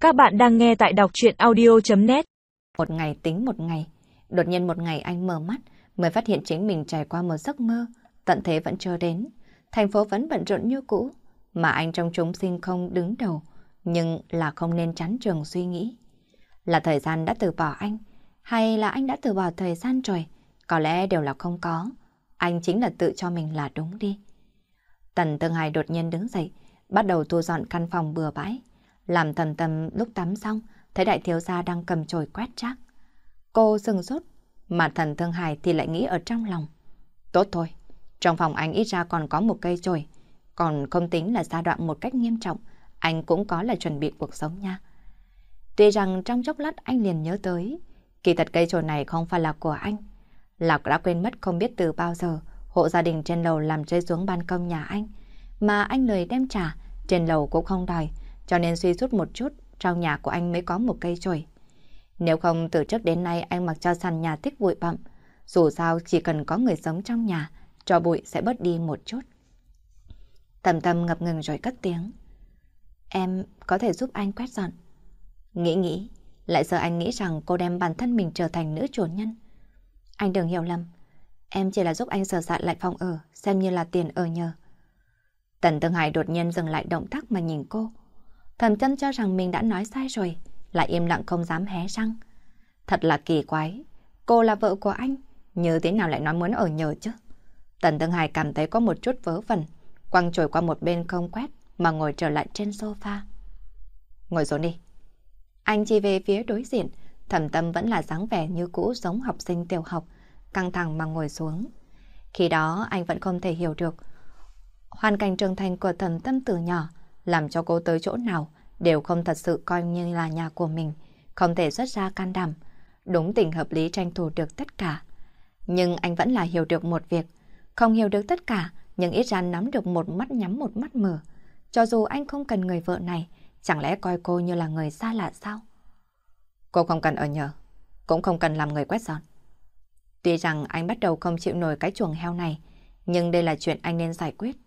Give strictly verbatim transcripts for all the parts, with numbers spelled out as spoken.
Các bạn đang nghe tại đọc truyện audio chấm net. Một ngày tính một ngày, đột nhiên một ngày anh mở mắt mới phát hiện chính mình trải qua một giấc mơ, tận thế vẫn chưa đến, thành phố vẫn bận rộn như cũ, mà anh trong chúng sinh không đứng đầu, nhưng là không nên chán trường suy nghĩ. Là thời gian đã từ bỏ anh, hay là anh đã từ bỏ thời gian rồi? Có lẽ đều là không có, anh chính là tự cho mình là đúng đi. Tần Tương Hải đột nhiên đứng dậy, bắt đầu thu dọn căn phòng bừa bãi. Làm thầm thầm lúc tắm xong, thấy đại thiếu gia đang cầm chổi quét rác. Cô sừng sốt, mà Thần Thương Hải thì lại nghĩ ở trong lòng. Tốt thôi, trong phòng anh ít ra còn có một cây chổi, còn không tính là giai đoạn một cách nghiêm trọng, anh cũng có là chuẩn bị cuộc sống nha. Tuy rằng trong chốc lát anh liền nhớ tới, kỳ thật cây chổi này không phải là của anh. Lạc đã quên mất không biết từ bao giờ, hộ gia đình trên lầu làm rơi xuống ban công nhà anh, mà anh lười đem trả, trên lầu cũng không đòi, cho nên suy sút một chút, trong nhà của anh mới có một cây chổi. Nếu không từ trước đến nay anh mặc cho sàn nhà thích bụi bặm, dù sao chỉ cần có người sống trong nhà, cho bụi sẽ bớt đi một chút. Tầm Tầm ngập ngừng rồi cất tiếng. Em có thể giúp anh quét dọn. Nghĩ nghĩ, lại sợ anh nghĩ rằng cô đem bản thân mình trở thành nữ chủ nhân. Anh đừng hiểu lầm, em chỉ là giúp anh sửa soạn lại phòng ở, xem như là tiền ở nhờ. Tần Tương Hải đột nhiên dừng lại động tác mà nhìn cô. Thầm Chân cho rằng mình đã nói sai rồi, lại im lặng không dám hé răng. Thật là kỳ quái, cô là vợ của anh, như thế nào lại nói muốn ở nhờ chứ? Tần Tương Hải cảm thấy có một chút vớ vẩn, quăng chổi qua một bên không quét mà ngồi trở lại trên sofa. Ngồi xuống đi. Anh chỉ về phía đối diện, Thẩm Tâm vẫn là dáng vẻ như cũ giống học sinh tiểu học, căng thẳng mà ngồi xuống. Khi đó anh vẫn không thể hiểu được hoàn cảnh trưởng thành của Thẩm Tâm từ nhỏ, làm cho cô tới chỗ nào đều không thật sự coi như là nhà của mình, không thể xuất ra can đảm, đúng tình hợp lý tranh thủ được tất cả. Nhưng anh vẫn là hiểu được một việc, không hiểu được tất cả, nhưng ít ra nắm được một mắt nhắm một mắt mở. Cho dù anh không cần người vợ này, chẳng lẽ coi cô như là người xa lạ sao? Cô không cần ở nhờ, cũng không cần làm người quét dọn. Tuy rằng anh bắt đầu không chịu nổi cái chuồng heo này, nhưng đây là chuyện anh nên giải quyết.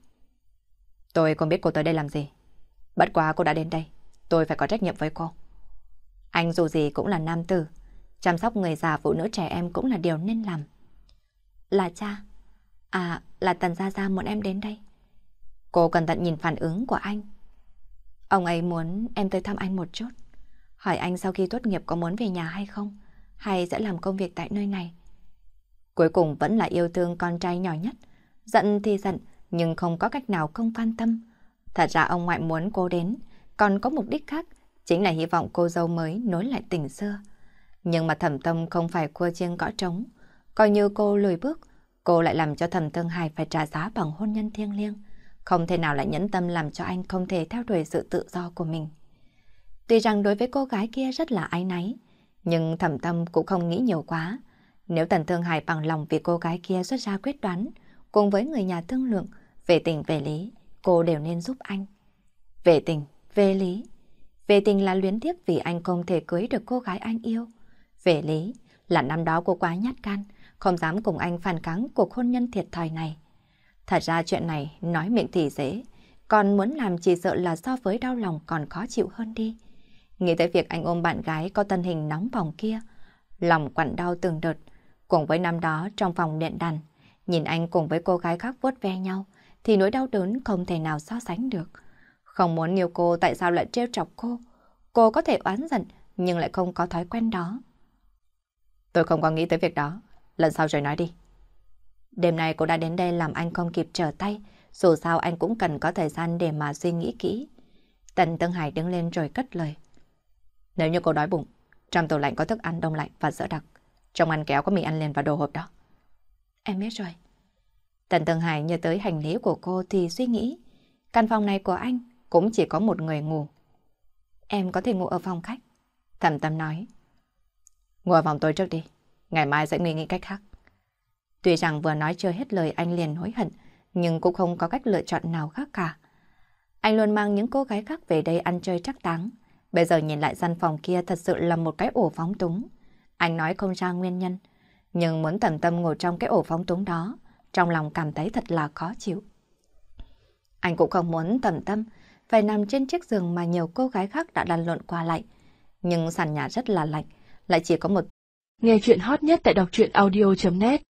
Tôi không biết cô tới đây làm gì. Bất quá cô đã đến đây, tôi phải có trách nhiệm với cô. Anh dù gì cũng là nam tử, chăm sóc người già phụ nữ trẻ em cũng là điều nên làm. Là cha. À, là Tần Gia Gia muốn em đến đây. Cô cẩn thận nhìn phản ứng của anh. Ông ấy muốn em tới thăm anh một chút, hỏi anh sau khi tốt nghiệp có muốn về nhà hay không, hay sẽ làm công việc tại nơi này. Cuối cùng vẫn là yêu thương con trai nhỏ nhất. Giận thì giận, nhưng không có cách nào không quan tâm. Thật ra ông ngoại muốn cô đến, còn có mục đích khác, chính là hy vọng cô dâu mới nối lại tình xưa. Nhưng mà Thẩm Tâm không phải cua chiêng gõ trống, coi như cô lùi bước, cô lại làm cho Thẩm Tương Hải phải trả giá bằng hôn nhân thiêng liêng, không thể nào lại nhẫn tâm làm cho anh không thể theo đuổi sự tự do của mình. Tuy rằng đối với cô gái kia rất là áy náy, nhưng Thẩm Tâm cũng không nghĩ nhiều quá. Nếu Tần Thương Hải bằng lòng vì cô gái kia xuất ra quyết đoán, cùng với người nhà thương lượng, về tình về lý, cô đều nên giúp anh. Về tình, về lý. Về tình là luyến tiếc vì anh không thể cưới được cô gái anh yêu. Về lý là năm đó cô quá nhát gan, không dám cùng anh phản kháng cuộc hôn nhân thiệt thòi này. Thật ra chuyện này nói miệng thì dễ, còn muốn làm chỉ sợ là so với đau lòng còn khó chịu hơn đi. Nghĩ tới việc anh ôm bạn gái có thân hình nóng bỏng kia, lòng quặn đau từng đợt, cùng với năm đó trong phòng điện đàn, nhìn anh cùng với cô gái khác vuốt ve nhau, thì nỗi đau đớn không thể nào so sánh được. Không muốn yêu cô tại sao lại trêu chọc cô? Cô có thể oán giận, nhưng lại không có thói quen đó. Tôi không có nghĩ tới việc đó, lần sau rồi nói đi. Đêm nay cô đã đến đây làm anh không kịp trở tay, dù sao anh cũng cần có thời gian để mà suy nghĩ kỹ. Tần Tương Hải đứng lên rồi cất lời. Nếu như cô đói bụng, trong tủ lạnh có thức ăn đông lạnh và sữa đặc, trong ngăn kéo có mì ăn liền và đồ hộp đó. Em biết rồi. Tần Tương Hải nhớ tới hành lý của cô thì suy nghĩ, căn phòng này của anh cũng chỉ có một người ngủ. Em có thể ngủ ở phòng khách. Thẩm Tâm nói. Ngủ ở phòng tôi trước đi, ngày mai sẽ nghĩ nghĩ cách khác. Tuy rằng vừa nói chưa hết lời anh liền hối hận, nhưng cũng không có cách lựa chọn nào khác cả. Anh luôn mang những cô gái khác về đây ăn chơi trác táng. Bây giờ nhìn lại gian phòng kia thật sự là một cái ổ phóng túng. Anh nói không ra nguyên nhân, nhưng muốn Thẩm Tâm ngồi trong cái ổ phóng túng đó, trong lòng cảm thấy thật là khó chịu. Anh cũng không muốn Thẩm Tâm phải nằm trên chiếc giường mà nhiều cô gái khác đã lăn lộn qua lại. Nhưng sàn nhà rất là lạnh, lại chỉ có một. Nghe chuyện hot nhất tại đọc truyện audio chấm net